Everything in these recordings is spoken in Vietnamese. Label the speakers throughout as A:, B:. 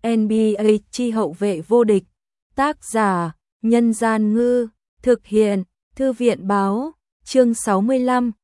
A: NBA chi hậu vệ vô địch. Tác giả: Nhân Gian Ngư. Thực hiện: Thư viện Báo. Chương 65.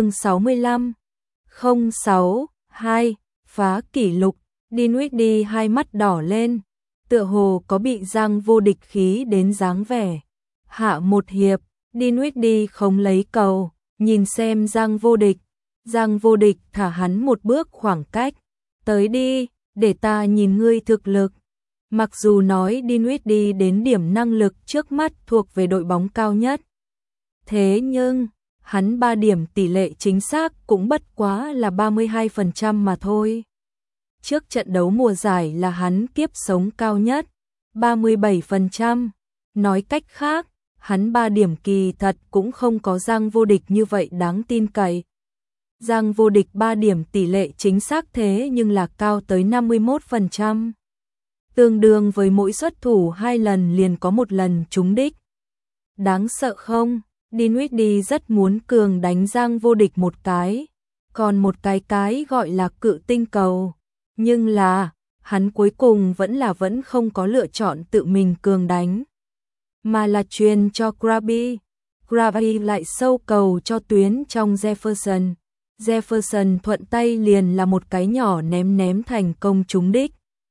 A: 06-2. Phá kỷ lục. Dinwiddie hai mắt đỏ lên, tựa hồ có bị Giang Vô Địch khí đến dáng vẻ. Hạ một hiệp, Dinwiddie không lấy cầu, nhìn xem Giang Vô Địch. Giang Vô Địch thả hắn một bước khoảng cách. Tới đi, để ta nhìn ngươi thực lực. Mặc dù nói Dinwiddie đến điểm năng lực trước mắt thuộc về đội bóng cao nhất, thế nhưng hắn 3 điểm tỷ lệ chính xác cũng bất quá là 32% mà thôi. Trước trận đấu mùa giải là hắn kiếp sống cao nhất, 37%. Nói cách khác, hắn 3 điểm kỳ thật cũng không có Giang Vô Địch như vậy đáng tin cậy. Giang Vô Địch 3 điểm tỷ lệ chính xác thế nhưng là cao tới 51%. Tương đương với mỗi xuất thủ 2 lần liền có 1 lần trúng đích. Đáng sợ không? Dinwiddie rất muốn cường đánh Giang Vô Địch một cái, còn một cái gọi là cự tinh cầu. Nhưng là, hắn cuối cùng vẫn không có lựa chọn tự mình cường đánh, mà là truyền cho Krabi. Krabi lại sâu cầu cho tuyến trong Jefferson. Jefferson thuận tay liền là một cái nhỏ ném thành công trúng đích.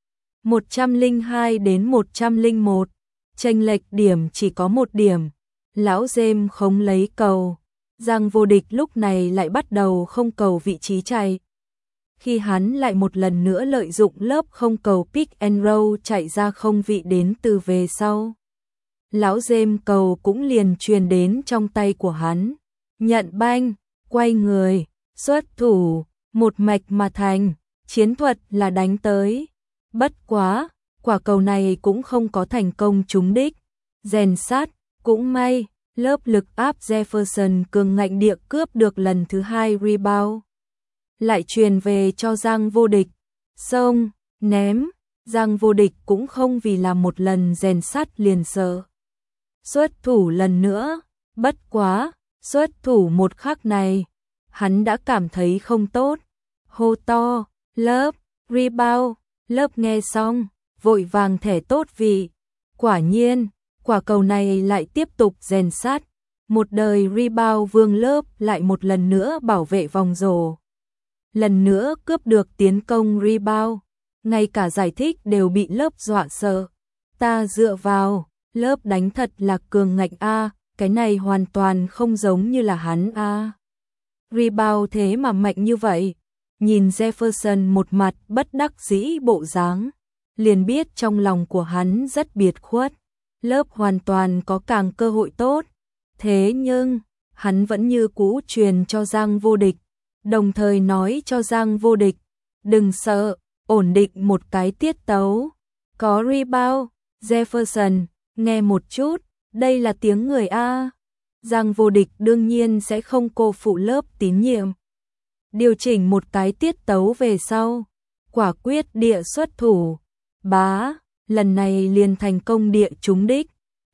A: 102-101, chênh lệch điểm chỉ có 1 điểm. Lão James không lấy cầu. Giang Vô Địch lúc này lại bắt đầu không cầu vị trí chạy. Khi hắn lại một lần nữa lợi dụng lớp không cầu pick and roll chạy ra không vị đến từ về sau. Lão James cầu cũng liền truyền đến trong tay của hắn. Nhận banh, quay người, xuất thủ, một mạch mà thành, chiến thuật là đánh tới. Bất quá, quả cầu này cũng không có thành công trúng đích. Rèn sát, cũng may, lớp lực áp Jefferson cường ngạnh địa cướp được lần thứ 2 rebound. Lại truyền về cho Giang Vô Địch. Xông, ném, Giang Vô Địch cũng không vì làm một lần rèn sát liền sợ. Xuất thủ lần nữa, bất quá, xuất thủ một khắc này, hắn đã cảm thấy không tốt. Hô to, lớp, rebound, lớp nghe xong, vội vàng thẻ tốt vị. Quả nhiên, quả cầu này lại tiếp tục rèn sát. Một đời rebound vương lớp lại một lần nữa bảo vệ vòng rổ. Lần nữa cướp được tiến công rebound. Ngay cả giải thích đều bị lớp dọa sợ. Ta dựa vào, lớp đánh thật là cường ngạnh a, cái này hoàn toàn không giống như là hắn a. Rebound thế mà mạnh như vậy. Nhìn Jefferson một mặt bất đắc dĩ bộ dáng, liền biết trong lòng của hắn rất biệt khuất. Lớp hoàn toàn có càng cơ hội tốt. Thế nhưng, hắn vẫn như cũ truyền cho Giang Vô Địch, đồng thời nói cho Giang Vô Địch, đừng sợ, ổn định một cái tiết tấu. Có rebound, Jefferson, nghe một chút, đây là tiếng người A. Giang Vô Địch đương nhiên sẽ không cô phụ lớp tín nhiệm. Điều chỉnh một cái tiết tấu về sau, quả quyết địa xuất thủ. Bá, lần này liền thành công địa trúng đích.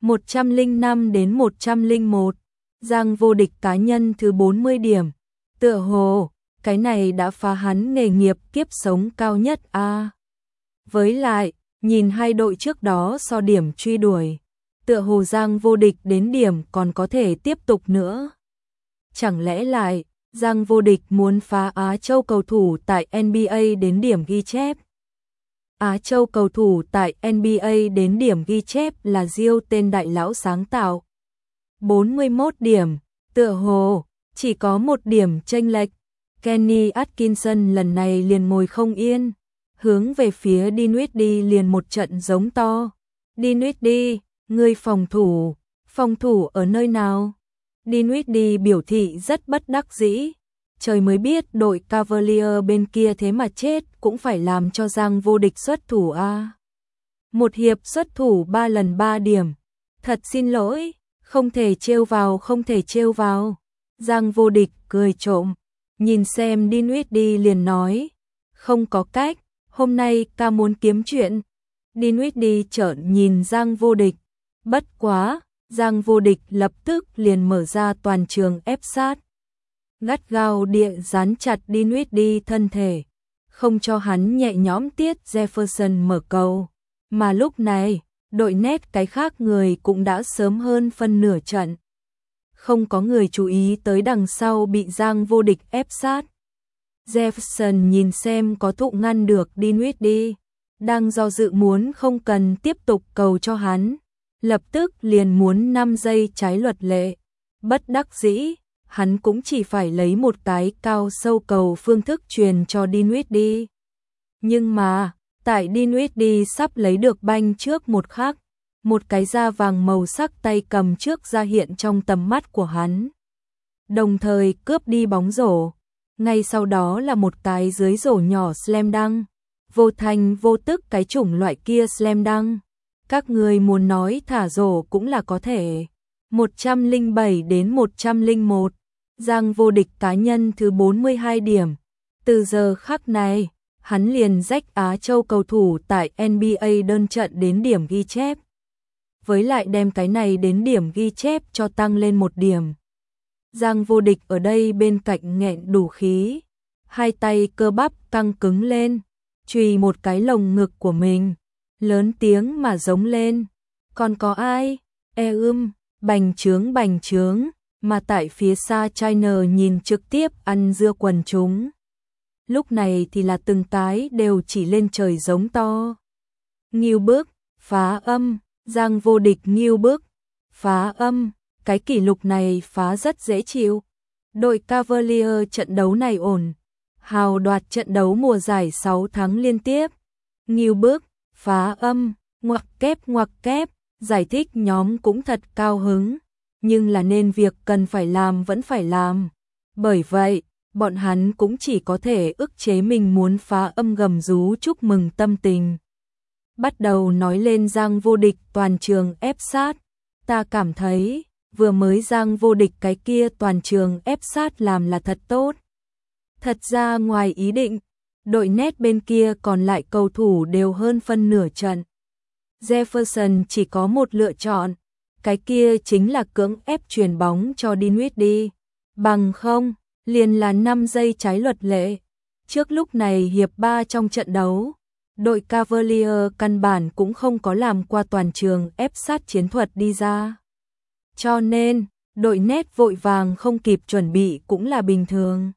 A: 105-101, Giang Vô Địch cá nhân thứ 40 điểm. Tựa hồ, cái này đã phá hắn nghề nghiệp kiếp sống cao nhất a. Với lại, nhìn hai đội trước đó so điểm truy đuổi, tựa hồ Giang Vô Địch đến điểm còn có thể tiếp tục nữa. Chẳng lẽ lại, Giang Vô Địch muốn phá Á Châu cầu thủ tại NBA đến điểm ghi chép? Á Châu cầu thủ tại NBA đến điểm ghi chép là Diêu tên đại lão sáng tạo. 41 điểm, tựa hồ, chỉ có 1 điểm chênh lệch. Kenny Atkinson lần này liền ngồi không yên, hướng về phía Dinwiddie liền một trận giống to. Dinwiddie, ngươi phòng thủ ở nơi nào? Dinwiddie biểu thị rất bất đắc dĩ. Trời mới biết đội Cavalier bên kia thế mà chết cũng phải làm cho Giang Vô Địch xuất thủ a. Một hiệp xuất thủ 3 lần 3 điểm. Thật xin lỗi, không thể trêu vào. Giang Vô Địch cười trộm, nhìn xem Dinwiddie liền nói, không có cách, hôm nay ca muốn kiếm chuyện. Dinwiddie trợn nhìn Giang Vô Địch, bất quá, Giang Vô Địch lập tức liền mở ra toàn trường ép sát. Gắt gao địa dán chặt Dinwiddie thân thể, không cho hắn nhẹ nhõm tiết Jefferson mở cầu. Mà lúc này, đội nét cái khác người cũng đã sớm hơn phân nửa trận. Không có người chú ý tới đằng sau bị Giang Vô Địch ép sát. Jefferson nhìn xem có thụ ngăn được Dinwiddie, đang do dự muốn không cần tiếp tục cầu cho hắn, lập tức liền muốn 5 giây trái luật lệ. Bất đắc dĩ, hắn cũng chỉ phải lấy một cái cao sâu cầu phương thức truyền cho Dinwiddie. Nhưng mà, tại Dinwiddie sắp lấy được banh trước một khắc, một cái da vàng màu sắc tay cầm trước ra hiện trong tầm mắt của hắn. Đồng thời cướp đi bóng rổ. Ngay sau đó là một cái dưới rổ nhỏ slam dunk. Vô thành vô tức cái chủng loại kia slam dunk. Các người muốn nói thả rổ cũng là có thể. 107 đến 101. Giang Vô Địch cá nhân thứ 42 điểm. Từ giờ khắc này, hắn liền rách Á Châu cầu thủ tại NBA đơn trận đến điểm ghi chép. Với lại đem cái này đến điểm ghi chép cho tăng lên 1 điểm. Giang Vô Địch ở đây bên cạnh nghẹn đủ khí, hai tay cơ bắp căng cứng lên, chùy một cái lồng ngực của mình, lớn tiếng mà giống lên. Còn có ai? Bành trướng, mà tại phía xa China nhìn trực tiếp ăn dưa quần chúng. Lúc này thì là từng cái đều chỉ lên trời giống to. Nghiêu bức, phá âm, Giang Vô Địch nghiêu bức, phá âm. Cái kỷ lục này phá rất dễ chịu. Đội Cavalier trận đấu này ổn. Hào đoạt trận đấu mùa giải 6 tháng liên tiếp. Nghiêu bức, phá âm, ngoặc kép. Giải thích nhóm cũng thật cao hứng. Nhưng là nên việc cần phải làm vẫn phải làm. Bởi vậy, bọn hắn cũng chỉ có thể ức chế mình muốn phá âm gầm rú chúc mừng tâm tình. Bắt đầu nói lên Giang Vô Địch toàn trường ép sát. Ta cảm thấy vừa mới Giang Vô Địch cái kia toàn trường ép sát làm là thật tốt. Thật ra ngoài ý định, đội nét bên kia còn lại cầu thủ đều hơn phân nửa trận. Jefferson chỉ có một lựa chọn, cái kia chính là cưỡng ép chuyền bóng cho Dinwiddie. Bằng không, liền là 5 giây trái luật lệ. Trước lúc này hiệp 3 trong trận đấu, đội Cavalier căn bản cũng không có làm qua toàn trường ép sát chiến thuật đi ra. Cho nên, đội nét vội vàng không kịp chuẩn bị cũng là bình thường.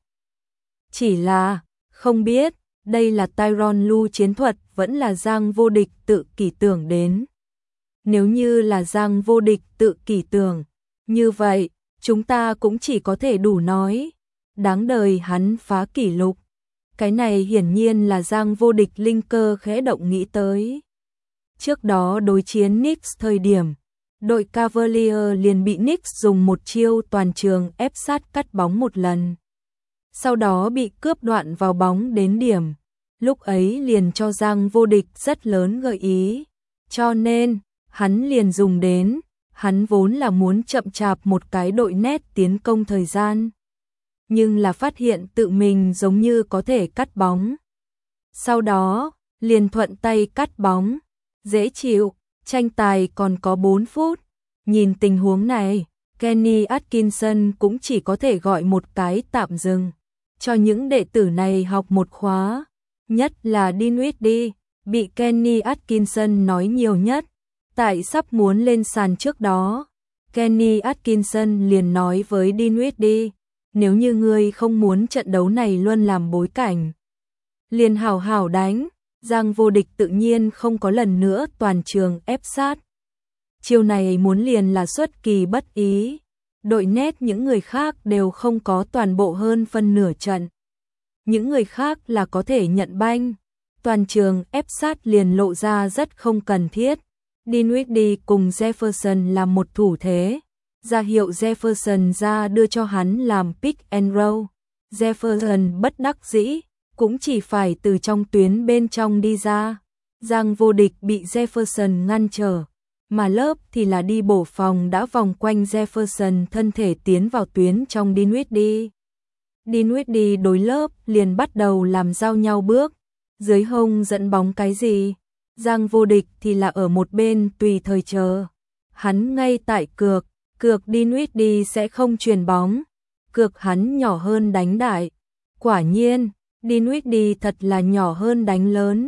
A: Chỉ là, không biết, đây là Tyronn Lue chiến thuật vẫn là Giang Vô Địch tự kỷ tưởng đến. Nếu như là Giang Vô Địch tự kỷ tưởng, như vậy, chúng ta cũng chỉ có thể đủ nói. Đáng đời hắn phá kỷ lục. Cái này hiển nhiên là Giang Vô Địch linh cơ khẽ động nghĩ tới. Trước đó đối chiến Knicks thời điểm, đội Cavalier liền bị Knicks dùng một chiêu toàn trường ép sát cắt bóng một lần. Sau đó bị cướp đoạn vào bóng đến điểm. Lúc ấy liền cho Giang Vô Địch rất lớn gợi ý. Cho nên, hắn liền dùng đến, hắn vốn là muốn chậm chạp một cái đội nét tiến công thời gian. Nhưng là phát hiện tự mình giống như có thể cắt bóng. Sau đó, liền thuận tay cắt bóng. Dễ chịu, tranh tài còn có 4 phút. Nhìn tình huống này, Kenny Atkinson cũng chỉ có thể gọi một cái tạm dừng. Cho những đệ tử này học một khóa. Nhất là Dinwiddie, bị Kenny Atkinson nói nhiều nhất. Tại sắp muốn lên sàn trước đó, Kenny Atkinson liền nói với Dinwiddie, nếu như ngươi không muốn trận đấu này luôn làm bối cảnh, liền hảo hảo đánh. Giang Vô Địch tự nhiên không có lần nữa toàn trường ép sát. Chiêu này muốn liền là xuất kỳ bất ý. Đội nét những người khác đều không có toàn bộ hơn phân nửa trận. Những người khác là có thể nhận banh. Toàn trường ép sát liền lộ ra rất không cần thiết. Dinwiddie cùng Jefferson làm một thủ thế. Ra hiệu Jefferson ra đưa cho hắn làm pick and roll. Jefferson bất đắc dĩ, cũng chỉ phải từ trong tuyến bên trong đi ra. Giang Vô Địch bị Jefferson ngăn trở, mà lớp thì là đi bổ phòng đã vòng quanh Jefferson thân thể tiến vào tuyến trong Dinwiddie. Dinwiddie đối lớp liền bắt đầu làm giao nhau bước, dưới hông dẫn bóng cái gì. Giang Vô Địch thì là ở một bên tùy thời chờ. Hắn ngay tại cược Dinwiddie sẽ không chuyền bóng, cược hắn nhỏ hơn đánh đại. Quả nhiên, Dinwiddie thật là nhỏ hơn đánh lớn.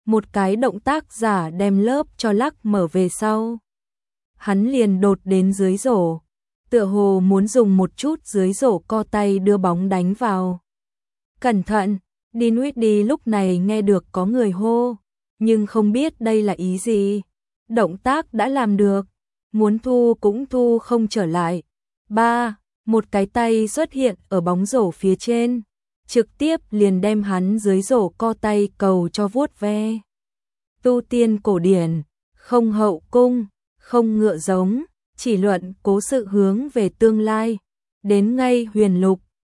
A: một cái động tác giả đem lớp cho lắc mở về sau. Hắn liền đột đến dưới rổ, tựa hồ muốn dùng một chút dưới rổ co tay đưa bóng đánh vào. Cẩn thận, Dinwiddie lúc này nghe được có người hô, nhưng không biết đây là ý gì. Động tác đã làm được, muốn thu cũng thu không trở lại. Một cái tay xuất hiện ở bóng rổ phía trên, trực tiếp liền đem hắn dưới rổ co tay cầu cho vuốt ve. Tu tiên cổ điển, không hậu cung, không ngựa giống, chỉ luận cố sự hướng về tương lai. Đến ngay huyền lục,